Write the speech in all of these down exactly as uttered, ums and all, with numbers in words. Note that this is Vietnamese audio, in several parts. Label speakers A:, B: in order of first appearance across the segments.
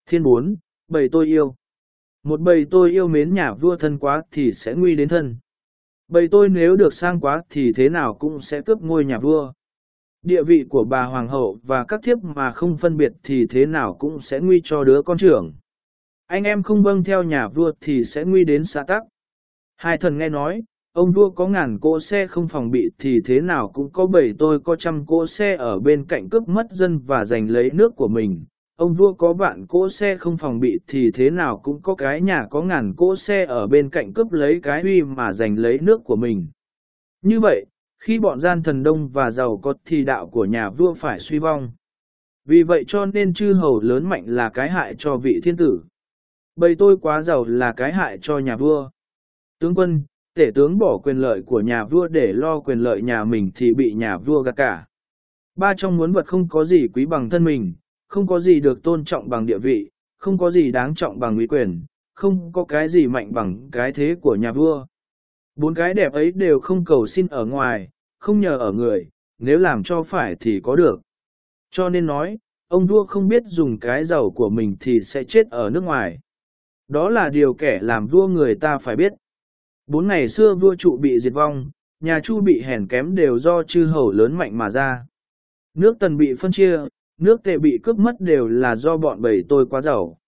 A: Thiên bốn, bầy tôi yêu. Một bầy tôi yêu mến nhà vua thân quá thì sẽ nguy đến thân. Bầy tôi nếu được sang quá thì thế nào cũng sẽ cướp ngôi nhà vua. Địa vị của bà hoàng hậu và các thiếp mà không phân biệt thì thế nào cũng sẽ nguy cho đứa con trưởng. Anh em không vâng theo nhà vua thì sẽ nguy đến xã tắc. Hai thần nghe nói, ông vua có ngàn cỗ xe không phòng bị thì thế nào cũng có bầy tôi có trăm cỗ xe ở bên cạnh cướp mất dân và giành lấy nước của mình. Ông vua có vạn cỗ xe không phòng bị thì thế nào cũng có cái nhà có ngàn cỗ xe ở bên cạnh cướp lấy cái uy mà giành lấy nước của mình. Như vậy, khi bọn gian thần đông và giàu có thì đạo của nhà vua phải suy vong. Vì vậy cho nên chư hầu lớn mạnh là cái hại cho vị thiên tử. Bầy tôi quá giàu là cái hại cho nhà vua. Tướng quân, tể tướng bỏ quyền lợi của nhà vua để lo quyền lợi nhà mình thì bị nhà vua gạt cả. Ba trong muốn vật không có gì quý bằng thân mình, không có gì được tôn trọng bằng địa vị, không có gì đáng trọng bằng uy quyền, không có cái gì mạnh bằng cái thế của nhà vua. Bốn cái đẹp ấy đều không cầu xin ở ngoài, không nhờ ở người, nếu làm cho phải thì có được. Cho nên nói, ông vua không biết dùng cái giàu của mình thì sẽ chết ở nước ngoài. Đó là điều kẻ làm vua người ta phải biết. Bốn ngày xưa vua Trụ bị diệt vong, nhà Chu bị hèn kém đều do chư hầu lớn mạnh mà ra. Nước Tần bị phân chia, nước Tề bị cướp mất đều là do bọn bầy tôi quá giàu.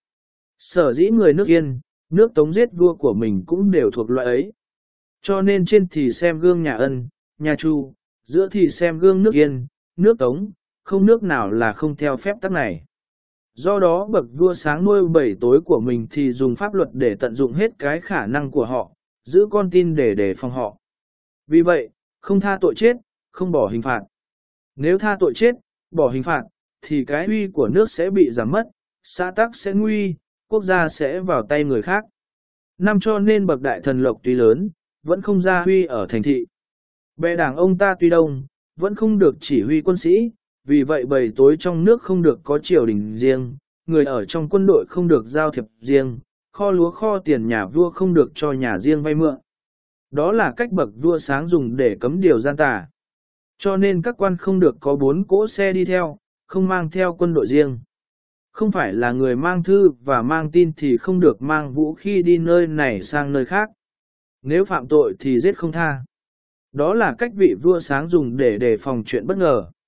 A: Sở dĩ người nước Yên, nước Tống giết vua của mình cũng đều thuộc loại ấy. Cho nên trên thì xem gương nhà Ân, nhà Chu, giữa thì xem gương nước Yên, nước Tống, không nước nào là không theo phép tắc này. Do đó bậc vua sáng nuôi bầy tối của mình thì dùng pháp luật để tận dụng hết cái khả năng của họ, giữ con tin để đề phòng họ. Vì vậy, không tha tội chết, không bỏ hình phạt. Nếu tha tội chết, bỏ hình phạt, thì cái uy của nước sẽ bị giảm mất, xã tắc sẽ nguy, quốc gia sẽ vào tay người khác. Năm cho nên bậc đại thần lộc tuy lớn, vẫn không ra huy ở thành thị. Bè đảng ông ta tuy đông, vẫn không được chỉ huy quân sĩ, vì vậy bầy tối trong nước không được có triều đình riêng, người ở trong quân đội không được giao thiệp riêng, kho lúa kho tiền nhà vua không được cho nhà riêng vay mượn. Đó là cách bậc vua sáng dùng để cấm điều gian tà. Cho nên các quan không được có bốn cỗ xe đi theo, không mang theo quân đội riêng. Không phải là người mang thư và mang tin thì không được mang vũ khí đi nơi này sang nơi khác. Nếu phạm tội thì giết không tha. Đó là cách vị vua sáng dùng để đề phòng chuyện bất ngờ.